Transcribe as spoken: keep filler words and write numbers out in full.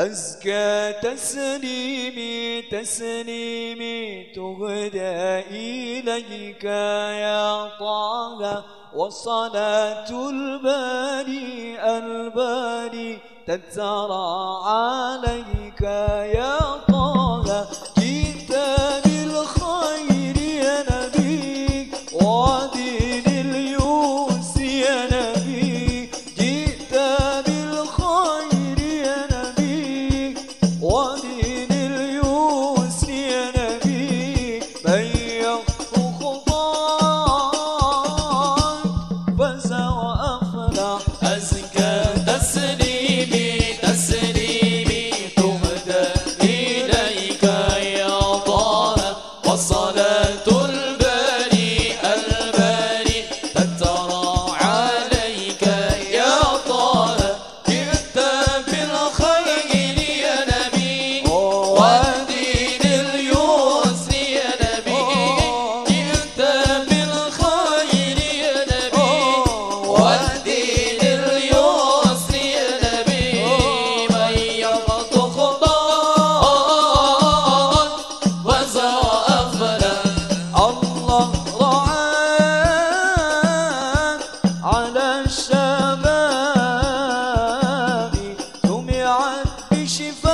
أزكى تسليمي تسليمي تهدى إليك يا طه، وصلاة الباري الباري تترى عليك يا طه. جئت بالخير يا نبي ودين اليوس يا نبي، جئت بالخير يا نبي ودين اليوس يا نبي. من يخطو خطاك فاز وأفلح. أزكى تسليمي تسليمي تهدى إليك يا طه، وصلاة الباري الباري تترى عليك يا طه. جئت بالخير يا نبي ودين اليسر يا نبي، جئت بالخير يا نبي ودين اليسر يا نبي. من يخطو خطاك فاز وأفلح. الله رعاك على الشباب، سمعت بشفاء